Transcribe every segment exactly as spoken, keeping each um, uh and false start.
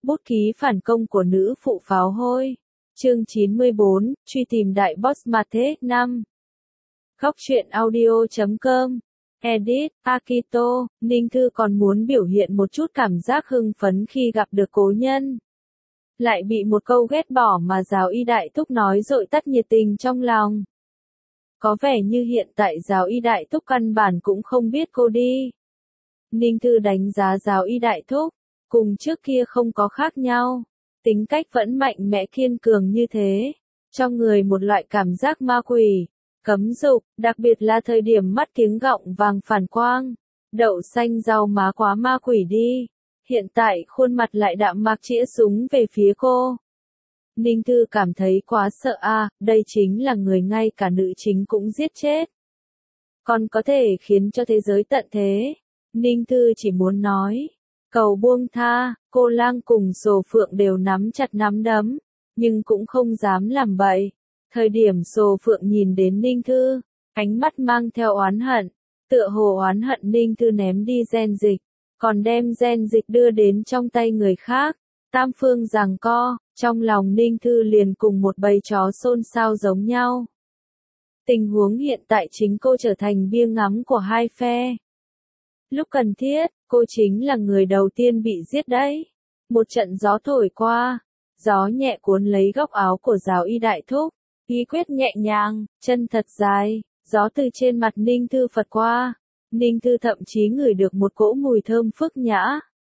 Bút ký phản công của nữ phụ pháo hôi. Chương chín mươi bốn, truy tìm đại boss Matrix năm. Góc truyện audio chấm com. Edit, Akito, Ninh Thư còn muốn biểu hiện một chút cảm giác hưng phấn khi gặp được cố nhân. Lại bị một câu ghét bỏ mà giáo y đại thúc nói dội tắt nhiệt tình trong lòng. Có vẻ như hiện tại giáo y đại thúc căn bản cũng không biết cô đi. Ninh Thư đánh giá giáo y đại thúc, cùng trước kia không có khác nhau. Tính cách vẫn mạnh mẽ kiên cường như thế, cho người một loại cảm giác ma quỷ, cấm dục, đặc biệt là thời điểm mắt kiếng gọng vàng phản quang. Đậu xanh rau má quá ma quỷ đi. Hiện tại khuôn mặt lại đạm mạc chĩa súng về phía cô. Ninh Thư cảm thấy quá sợ a, à, đây chính là người ngay cả nữ chính cũng giết chết. Còn có thể khiến cho thế giới tận thế. Ninh Thư chỉ muốn nói, cầu buông tha. Cô Lang cùng Sồ Phượng đều nắm chặt nắm đấm, nhưng cũng không dám làm bậy. Thời điểm Sồ Phượng nhìn đến Ninh Thư, ánh mắt mang theo oán hận, tựa hồ oán hận Ninh Thư ném đi gen dịch, còn đem gen dịch đưa đến trong tay người khác. Tam phương giằng co, trong lòng Ninh Thư liền cùng một bầy chó xôn xao giống nhau. Tình huống hiện tại chính cô trở thành bia ngắm của hai phe. Lúc cần thiết, cô chính là người đầu tiên bị giết đấy. Một trận gió thổi qua, gió nhẹ cuốn lấy góc áo của giáo y đại thúc, ý quyết nhẹ nhàng, chân thật dài, gió từ trên mặt Ninh Thư phật qua. Ninh Thư thậm chí ngửi được một cỗ mùi thơm phức nhã.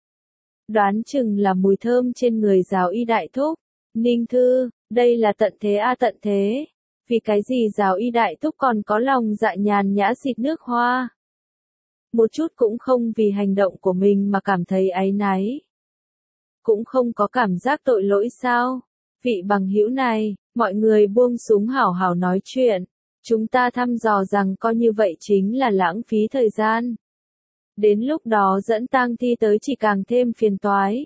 Đoán chừng là mùi thơm trên người giáo y đại thúc. Ninh Thư, đây là tận thế a à, tận thế. Vì cái gì giáo y đại thúc còn có lòng dạ nhàn nhã xịt nước hoa. Một chút cũng không vì hành động của mình mà cảm thấy áy náy. Cũng không có cảm giác tội lỗi sao? Vị bằng hữu này, mọi người buông súng hảo hảo nói chuyện. Chúng ta thăm dò rằng coi như vậy chính là lãng phí thời gian. Đến lúc đó dẫn tang thi tới chỉ càng thêm phiền toái.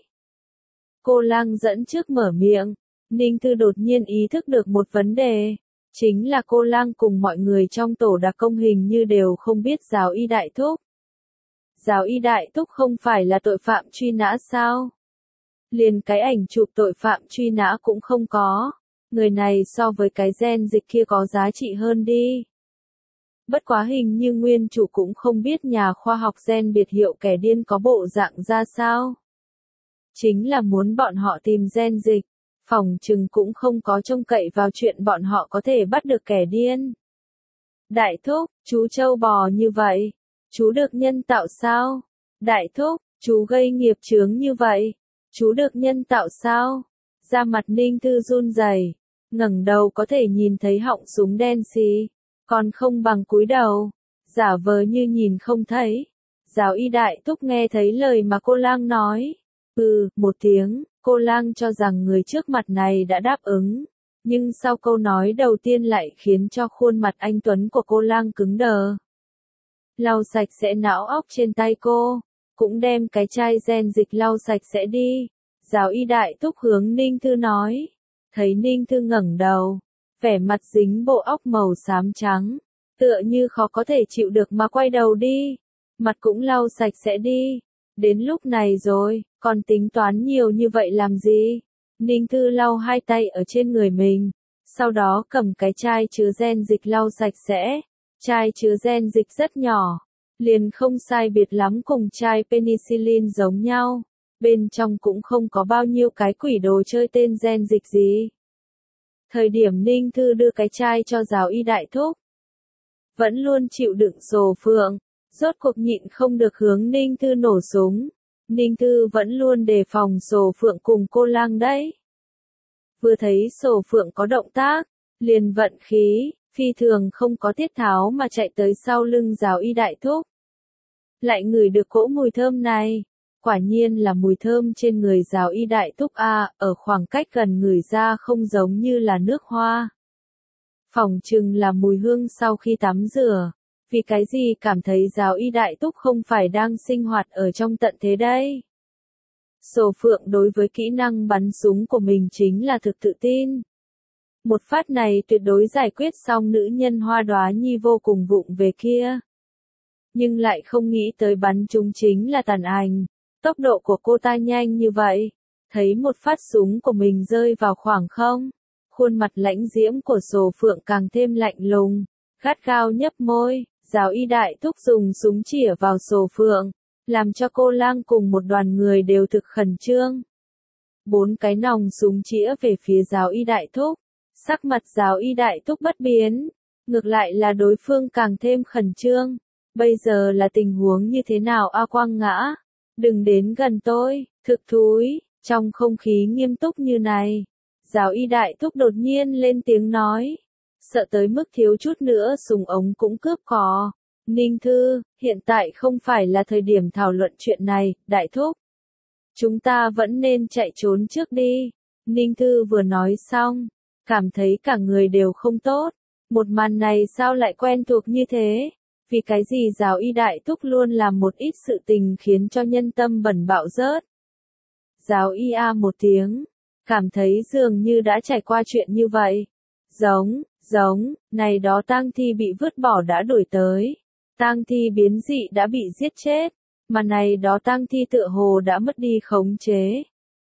Cô Lang dẫn trước mở miệng. Ninh Thư đột nhiên ý thức được một vấn đề. Chính là cô Lang cùng mọi người trong tổ đặc công hình như đều không biết giáo y đại thúc. Giáo y đại thúc không phải là tội phạm truy nã sao? Liền cái ảnh chụp tội phạm truy nã cũng không có. Người này so với cái gen dịch kia có giá trị hơn đi. Bất quá hình như nguyên chủ cũng không biết nhà khoa học gen biệt hiệu kẻ điên có bộ dạng ra sao. Chính là muốn bọn họ tìm gen dịch, phỏng chừng cũng không có trông cậy vào chuyện bọn họ có thể bắt được kẻ điên. Đại thúc, chú trâu bò như vậy, chú được nhân tạo sao? Đại thúc, chú gây nghiệp chướng như vậy, chú được nhân tạo sao? Da mặt Ninh Thư run rẩy, ngẩng đầu có thể nhìn thấy họng súng đen xì, còn không bằng cúi đầu, giả vờ như nhìn không thấy. Giáo y đại thúc nghe thấy lời mà cô Lang nói, ừ, một tiếng, cô Lang cho rằng người trước mặt này đã đáp ứng, nhưng sau câu nói đầu tiên lại khiến cho khuôn mặt anh tuấn của cô Lang cứng đờ. Lau sạch sẽ não óc trên tay cô, cũng đem cái chai gen dịch lau sạch sẽ đi. Giáo y đại thúc hướng Ninh Thư nói, thấy Ninh Thư ngẩng đầu, vẻ mặt dính bộ óc màu xám trắng, tựa như khó có thể chịu được mà quay đầu đi, mặt cũng lau sạch sẽ đi. Đến lúc này rồi, còn tính toán nhiều như vậy làm gì? Ninh Thư lau hai tay ở trên người mình, sau đó cầm cái chai chứa gen dịch lau sạch sẽ. Chai chứa gen dịch rất nhỏ, liền không sai biệt lắm cùng chai penicillin giống nhau. Bên trong cũng không có bao nhiêu cái quỷ đồ chơi tên gen dịch gì. Thời điểm Ninh Thư đưa cái chai cho giáo y đại thúc, vẫn luôn chịu đựng Sồ Phượng, rốt cuộc nhịn không được hướng Ninh Thư nổ súng. Ninh Thư vẫn luôn đề phòng Sồ Phượng cùng cô Lang đấy. Vừa thấy Sồ Phượng có động tác, liền vận khí, phi thường không có tiết tháo mà chạy tới sau lưng giáo y đại thúc. Lại ngửi được cỗ mùi thơm này. Quả nhiên là mùi thơm trên người giáo y đại thúc a, ở khoảng cách gần ngửi ra không giống như là nước hoa. Phỏng chừng là mùi hương sau khi tắm rửa. Vì cái gì cảm thấy giáo y đại thúc không phải đang sinh hoạt ở trong tận thế đây? Sồ Phượng đối với kỹ năng bắn súng của mình chính là thực tự tin. Một phát này tuyệt đối giải quyết xong nữ nhân hoa đóa nhi vô cùng vụng về kia. Nhưng lại không nghĩ tới bắn chúng chính là tàn ảnh. Tốc độ của cô ta nhanh như vậy, thấy một phát súng của mình rơi vào khoảng không. Khuôn mặt lãnh diễm của Sổ Phượng càng thêm lạnh lùng, gắt gao nhấp môi, Giáo Y đại thúc dùng súng chĩa vào Sổ Phượng, làm cho cô lang cùng một đoàn người đều thực khẩn trương. Bốn cái nòng súng chĩa về phía Giáo Y đại thúc, sắc mặt Giáo Y đại thúc bất biến, ngược lại là đối phương càng thêm khẩn trương. Bây giờ là tình huống như thế nào A Quang Ngã? Đừng đến gần tôi, thực thúi, trong không khí nghiêm túc như này. Giáo Y đại thúc đột nhiên lên tiếng nói, sợ tới mức thiếu chút nữa súng ống cũng cướp cò. Ninh Thư, hiện tại không phải là thời điểm thảo luận chuyện này, đại thúc. Chúng ta vẫn nên chạy trốn trước đi. Ninh Thư vừa nói xong, cảm thấy cả người đều không tốt. Một màn này sao lại quen thuộc như thế? Vì cái gì Giáo Y đại thúc luôn làm một ít sự tình khiến cho nhân tâm bẩn bạo rớt. Giáo Y a một tiếng, cảm thấy dường như đã trải qua chuyện như vậy. Giống, giống, này đó tang thi bị vứt bỏ đã đuổi tới. Tang thi biến dị đã bị giết chết, mà này đó tang thi tựa hồ đã mất đi khống chế.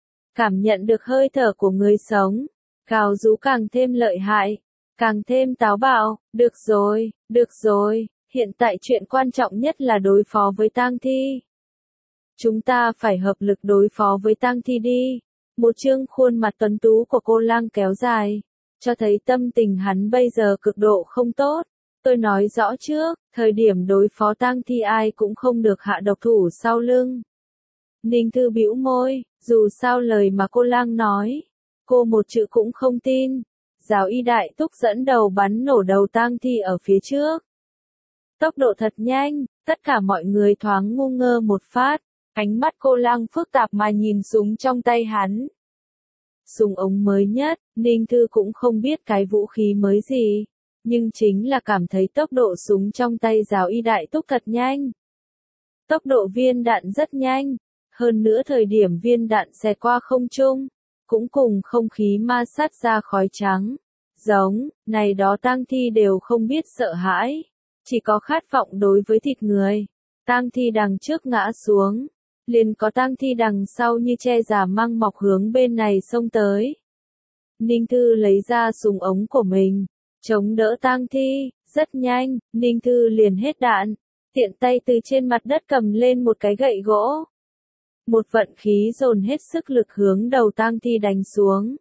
Cảm nhận được hơi thở của người sống, gào rú càng thêm lợi hại, càng thêm táo bạo. Được rồi, được rồi, hiện tại chuyện quan trọng nhất là đối phó với tang thi. Chúng ta phải hợp lực đối phó với tang thi đi. Một trương khuôn mặt tuấn tú của cô lang kéo dài, cho thấy tâm tình hắn bây giờ cực độ không tốt. Tôi nói rõ trước, thời điểm đối phó tang thi ai cũng không được hạ độc thủ sau lưng. Ninh Thư bĩu môi, dù sao lời mà cô lang nói, cô một chữ cũng không tin. Giáo Y đại thúc dẫn đầu bắn nổ đầu tang thi ở phía trước. Tốc độ thật nhanh, tất cả mọi người thoáng ngu ngơ một phát, ánh mắt cô lang phức tạp mà nhìn súng trong tay hắn. Súng ống mới nhất, Ninh Thư cũng không biết cái vũ khí mới gì, nhưng chính là cảm thấy tốc độ súng trong tay Giáo Y đại thúc thật nhanh. Tốc độ viên đạn rất nhanh, hơn nữa thời điểm viên đạn xẹt qua không trung, cũng cùng không khí ma sát ra khói trắng. Giống, này đó tang thi đều không biết sợ hãi, chỉ có khát vọng đối với thịt người. Tang thi đằng trước ngã xuống, liền có tang thi đằng sau như che giả măng mọc hướng bên này xông tới. Ninh Thư lấy ra súng ống của mình, chống đỡ tang thi, rất nhanh, Ninh Thư liền hết đạn, tiện tay từ trên mặt đất cầm lên một cái gậy gỗ. Một vận khí dồn hết sức lực hướng đầu tang thi đánh xuống.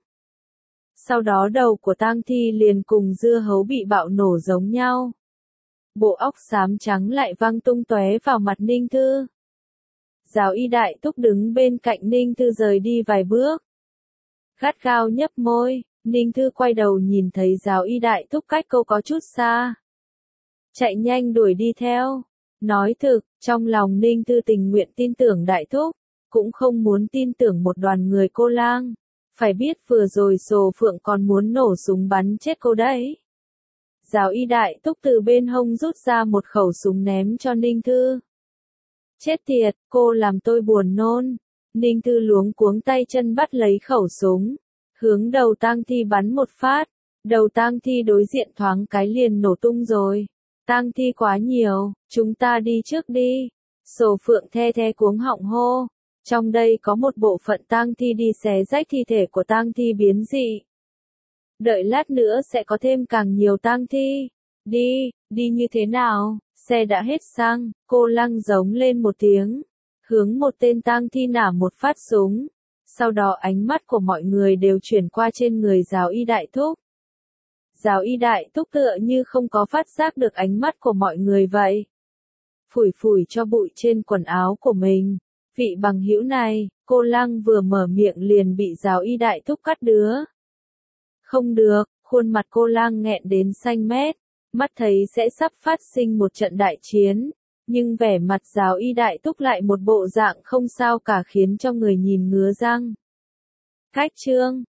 Sau đó đầu của tang thi liền cùng dưa hấu bị bạo nổ giống nhau. Bộ óc xám trắng lại văng tung tóe vào mặt Ninh Thư. Giáo Y đại thúc đứng bên cạnh Ninh Thư rời đi vài bước. Gắt gao nhấp môi, Ninh Thư quay đầu nhìn thấy Giáo Y đại thúc cách cô có chút xa. Chạy nhanh đuổi đi theo. Nói thực, trong lòng Ninh Thư tình nguyện tin tưởng đại thúc, cũng không muốn tin tưởng một đoàn người cô lang. Phải biết vừa rồi Sổ Phượng còn muốn nổ súng bắn chết cô đấy. Giáo Y đại thúc từ bên hông rút ra một khẩu súng ném cho Ninh Thư. Chết tiệt, cô làm tôi buồn nôn. Ninh Thư luống cuống tay chân bắt lấy khẩu súng, hướng đầu tang thi bắn một phát. Đầu tang thi đối diện thoáng cái liền nổ tung rồi. Tang thi quá nhiều, chúng ta đi trước đi. Sổ Phượng the the cuống họng hô. Trong đây có một bộ phận tang thi đi xé rách thi thể của tang thi biến dị. Đợi lát nữa sẽ có thêm càng nhiều tang thi. Đi, đi như thế nào? Xe đã hết xăng, cô lăng giống lên một tiếng, hướng một tên tang thi nả một phát súng. Sau đó ánh mắt của mọi người đều chuyển qua trên người Giáo Y đại thúc. Giáo Y đại thúc tựa như không có phát giác được ánh mắt của mọi người vậy. Phủi phủi cho bụi trên quần áo của mình. Vị bằng hữu này, cô lăng vừa mở miệng liền bị Giáo Y đại thúc cắt đứa. Không được, khuôn mặt cô lang nghẹn đến xanh mét, mắt thấy sẽ sắp phát sinh một trận đại chiến, nhưng vẻ mặt Giáo Y đại thúc lại một bộ dạng không sao cả khiến cho người nhìn ngứa răng. Cách chương